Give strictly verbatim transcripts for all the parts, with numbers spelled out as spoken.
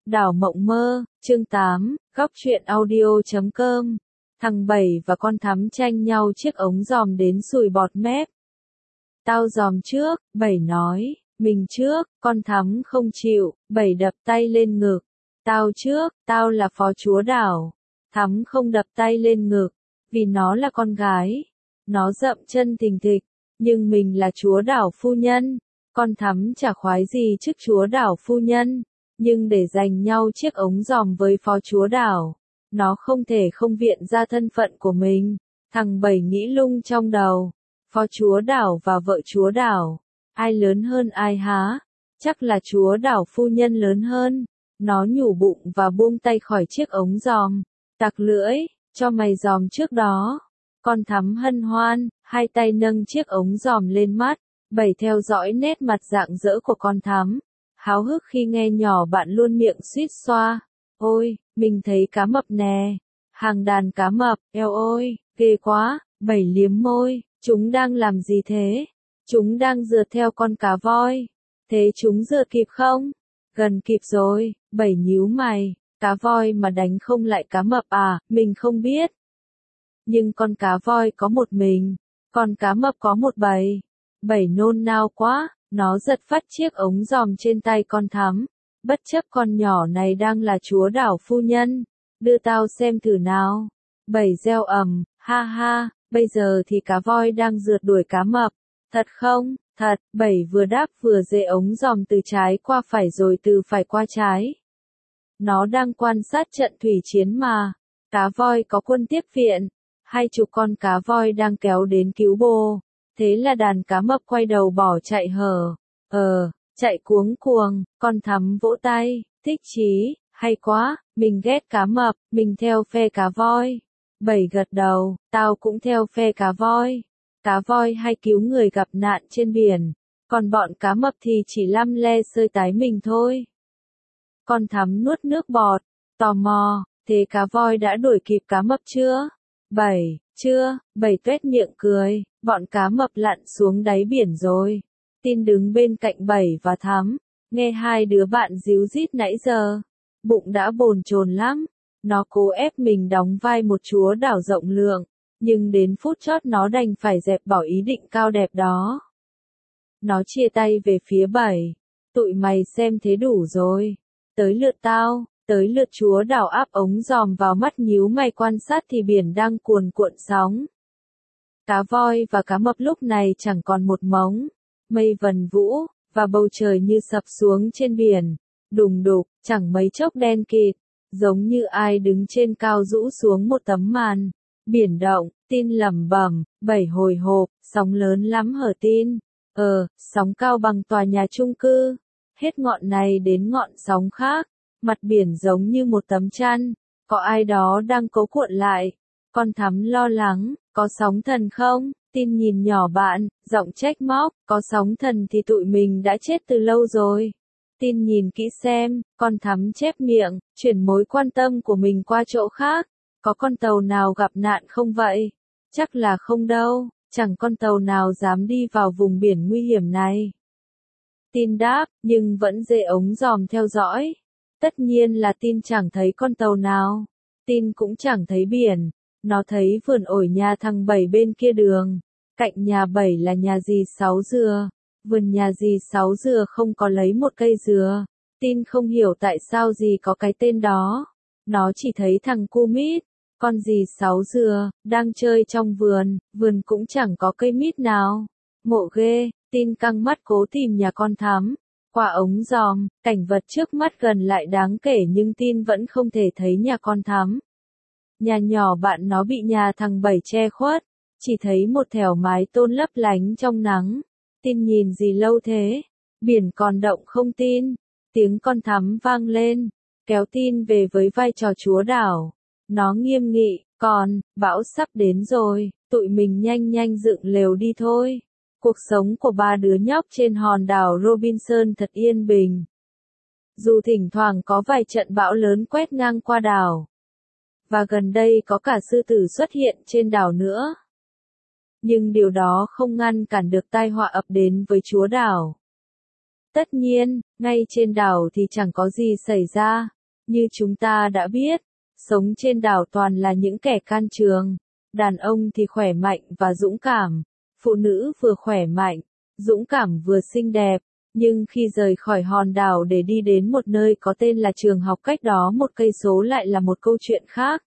Đảo mộng mơ, chương tám, góc truyện audio chấm com. Thằng Bảy và con Thắm tranh nhau chiếc ống giòm đến sùi bọt mép. Tao giòm trước, Bảy nói, mình trước, con Thắm không chịu, Bảy đập tay lên ngực. Tao trước, tao là phó chúa đảo. Thắm không đập tay lên ngực, vì nó là con gái. Nó dậm chân thình thịch, nhưng mình là chúa đảo phu nhân. Con Thắm chả khoái gì trước chúa đảo phu nhân. Nhưng để giành nhau chiếc ống giòm với phó chúa đảo, nó không thể không viện ra thân phận của mình. Thằng Bảy nghĩ lung trong đầu, phó chúa đảo và vợ chúa đảo, ai lớn hơn ai há? Chắc là chúa đảo phu nhân lớn hơn. Nó nhủ bụng và buông tay khỏi chiếc ống giòm, tặc lưỡi, cho mày giòm trước đó. Con Thắm hân hoan, hai tay nâng chiếc ống giòm lên mắt. Bảy theo dõi nét mặt rạng rỡ của con Thắm, háo hức khi nghe nhỏ bạn luôn miệng suýt xoa. Ôi, mình thấy cá mập nè. Hàng đàn cá mập, eo ôi, ghê quá. Bảy liếm môi, chúng đang làm gì thế? Chúng đang rượt theo con cá voi. Thế chúng rượt kịp không? Gần kịp rồi. Bảy nhíu mày, cá voi mà đánh không lại cá mập à? Mình không biết. Nhưng con cá voi có một mình, còn cá mập có một bầy. Bảy nôn nao quá. Nó giật phát chiếc ống giòm trên tay con Thắm. Bất chấp con nhỏ này đang là chúa đảo phu nhân. Đưa tao xem thử nào. Bảy reo ầm, ha ha, bây giờ thì cá voi đang rượt đuổi cá mập. Thật không? Thật. Bảy vừa đáp vừa giơ ống giòm từ trái qua phải rồi từ phải qua trái. Nó đang quan sát trận thủy chiến mà. Cá voi có quân tiếp viện. Hai chục con cá voi đang kéo đến cứu bô. Thế là đàn cá mập quay đầu bỏ chạy hở. Ờ, chạy cuống cuồng, con Thắm vỗ tay, thích chí, hay quá, mình ghét cá mập, mình theo phe cá voi. Bảy gật đầu, tao cũng theo phe cá voi. Cá voi hay cứu người gặp nạn trên biển, còn bọn cá mập thì chỉ lăm le sơi tái mình thôi. Con Thắm nuốt nước bọt, tò mò, thế cá voi đã đuổi kịp cá mập chưa? Bảy, chưa. Bảy tuét miệng cười, bọn cá mập lặn xuống đáy biển rồi. Tin đứng bên cạnh Bảy và Thắm, nghe hai đứa bạn díu dít nãy giờ. Bụng đã bồn chồn lắm. Nó cố ép mình đóng vai một chúa đảo rộng lượng, nhưng đến phút chót nó đành phải dẹp bỏ ý định cao đẹp đó. Nó chia tay về phía Bảy. Tụi mày xem thế đủ rồi. Tới lượt tao. Tới lượt chúa đảo áp ống giòm vào mắt nhíu mày quan sát thì biển đang cuồn cuộn sóng. Cá voi và cá mập lúc này chẳng còn một mống. Mây vần vũ, và bầu trời như sập xuống trên biển. Đùng đục, chẳng mấy chốc đen kịt. Giống như ai đứng trên cao rũ xuống một tấm màn. Biển động, Tin lẩm bẩm, Bảy hồi hộp, sóng lớn lắm hở Tin? Ờ, sóng cao bằng tòa nhà chung cư. Hết ngọn này đến ngọn sóng khác. Mặt biển giống như một tấm chăn, có ai đó đang cố cuộn lại. Con Thắm lo lắng, có sóng thần không? Tin nhìn nhỏ bạn, giọng trách móc, có sóng thần thì tụi mình đã chết từ lâu rồi. Tin nhìn kỹ xem, con Thắm chép miệng, chuyển mối quan tâm của mình qua chỗ khác. Có con tàu nào gặp nạn không vậy? Chắc là không đâu, chẳng con tàu nào dám đi vào vùng biển nguy hiểm này. Tin đáp, nhưng vẫn giơ ống giòm theo dõi. Tất nhiên là Tin chẳng thấy con tàu nào. Tin cũng chẳng thấy biển. Nó thấy vườn ổi nhà thằng Bảy bên kia đường. Cạnh nhà Bảy là nhà dì Sáu Dừa. Vườn nhà dì Sáu Dừa không có lấy một cây dừa. Tin không hiểu tại sao dì có cái tên đó. Nó chỉ thấy thằng cu mít, con dì Sáu Dừa, đang chơi trong vườn. Vườn cũng chẳng có cây mít nào. Ngộ ghê. Tin căng mắt cố tìm nhà con Thắm. Qua ống giòm, cảnh vật trước mắt gần lại đáng kể nhưng Tin vẫn không thể thấy nhà con Thắm. Nhà nhỏ bạn nó bị nhà thằng Bảy che khuất, chỉ thấy một thẻo mái tôn lấp lánh trong nắng. Tin nhìn gì lâu thế? Biển còn động không Tin? Tiếng con Thắm vang lên, kéo Tin về với vai trò chúa đảo. Nó nghiêm nghị, còn, bão sắp đến rồi, tụi mình nhanh nhanh dựng lều đi thôi. Cuộc sống của ba đứa nhóc trên hòn đảo Robinson thật yên bình. Dù thỉnh thoảng có vài trận bão lớn quét ngang qua đảo. Và gần đây có cả sư tử xuất hiện trên đảo nữa. Nhưng điều đó không ngăn cản được tai họa ập đến với chúa đảo. Tất nhiên, ngay trên đảo thì chẳng có gì xảy ra. Như chúng ta đã biết, sống trên đảo toàn là những kẻ can trường. Đàn ông thì khỏe mạnh và dũng cảm, phụ nữ vừa khỏe mạnh, dũng cảm vừa xinh đẹp, nhưng khi rời khỏi hòn đảo để đi đến một nơi có tên là trường học cách đó một cây số lại là một câu chuyện khác.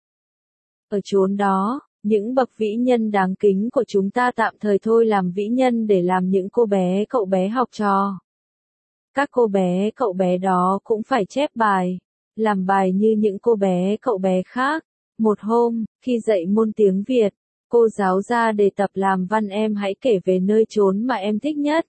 Ở chốn đó, những bậc vĩ nhân đáng kính của chúng ta tạm thời thôi làm vĩ nhân để làm những cô bé cậu bé học trò. Các cô bé cậu bé đó cũng phải chép bài, làm bài như những cô bé cậu bé khác. Một hôm, khi dạy môn tiếng Việt, cô giáo ra đề tập làm văn em hãy kể về nơi chốn mà em thích nhất.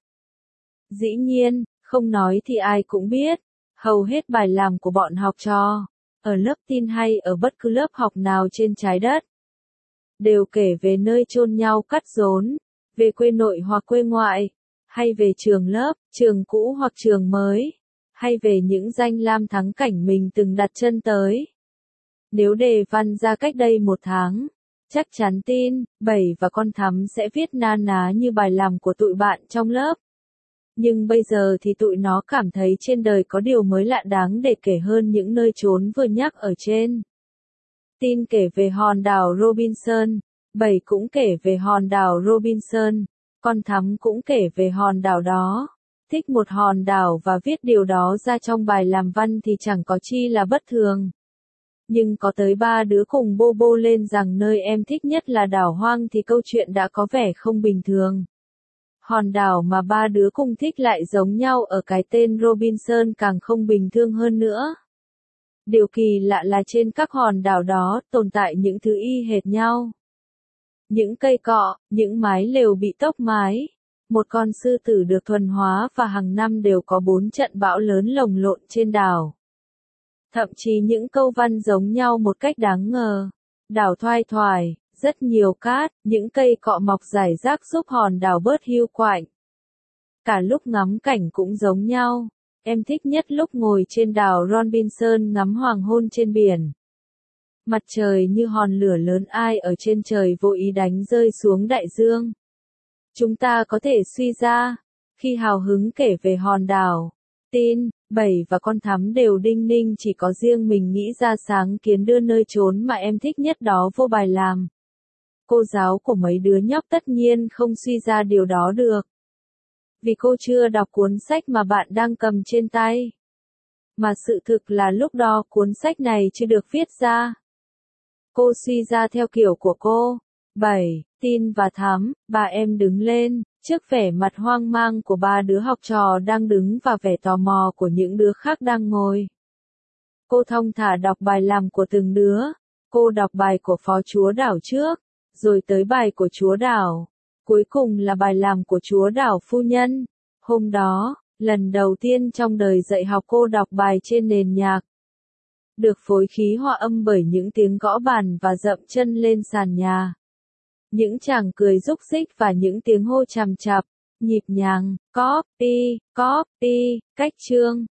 Dĩ nhiên, không nói thì ai cũng biết, hầu hết bài làm của bọn học trò, ở lớp tin hay ở bất cứ lớp học nào trên trái đất, đều kể về nơi chôn nhau cắt rốn, về quê nội hoặc quê ngoại, hay về trường lớp, trường cũ hoặc trường mới, hay về những danh lam thắng cảnh mình từng đặt chân tới. Nếu đề văn ra cách đây một tháng, chắc chắn tin, Bảy và con Thắm sẽ viết na ná như bài làm của tụi bạn trong lớp. Nhưng bây giờ thì tụi nó cảm thấy trên đời có điều mới lạ đáng để kể hơn những nơi chốn vừa nhắc ở trên. Tin kể về hòn đảo Robinson, Bảy cũng kể về hòn đảo Robinson, con Thắm cũng kể về hòn đảo đó. Thích một hòn đảo và viết điều đó ra trong bài làm văn thì chẳng có chi là bất thường. Nhưng có tới ba đứa cùng bô bô lên rằng nơi em thích nhất là đảo hoang thì câu chuyện đã có vẻ không bình thường. Hòn đảo mà ba đứa cùng thích lại giống nhau ở cái tên Robinson càng không bình thường hơn nữa. Điều kỳ lạ là trên các hòn đảo đó tồn tại những thứ y hệt nhau. Những cây cọ, những mái lều bị tốc mái, một con sư tử được thuần hóa và hàng năm đều có bốn trận bão lớn lồng lộn trên đảo. Thậm chí những câu văn giống nhau một cách đáng ngờ. Đảo thoai thoải, rất nhiều cát, những cây cọ mọc rải rác giúp hòn đảo bớt hiu quạnh. Cả lúc ngắm cảnh cũng giống nhau. Em thích nhất lúc ngồi trên đảo Robinson ngắm hoàng hôn trên biển. Mặt trời như hòn lửa lớn ai ở trên trời vô ý đánh rơi xuống đại dương. Chúng ta có thể suy ra, khi hào hứng kể về hòn đảo, tin, Bảy và con Thắm đều đinh ninh chỉ có riêng mình nghĩ ra sáng kiến đưa nơi chốn mà em thích nhất đó vô bài làm. Cô giáo của mấy đứa nhóc tất nhiên không suy ra điều đó được. Vì cô chưa đọc cuốn sách mà bạn đang cầm trên tay. Mà sự thực là lúc đó cuốn sách này chưa được viết ra. Cô suy ra theo kiểu của cô. Bảy, Tin và Thắm, ba em đứng lên, trước vẻ mặt hoang mang của ba đứa học trò đang đứng và vẻ tò mò của những đứa khác đang ngồi. Cô thong thả đọc bài làm của từng đứa. Cô đọc bài của phó chúa đảo trước, rồi tới bài của chúa đảo. Cuối cùng là bài làm của chúa đảo phu nhân. Hôm đó, lần đầu tiên trong đời dạy học cô đọc bài trên nền nhạc. Được phối khí hòa âm bởi những tiếng gõ bàn và dậm chân lên sàn nhà. Những chàng cười rúc rích và những tiếng hô chằm chạp, nhịp nhàng, copy, copy, cách chương.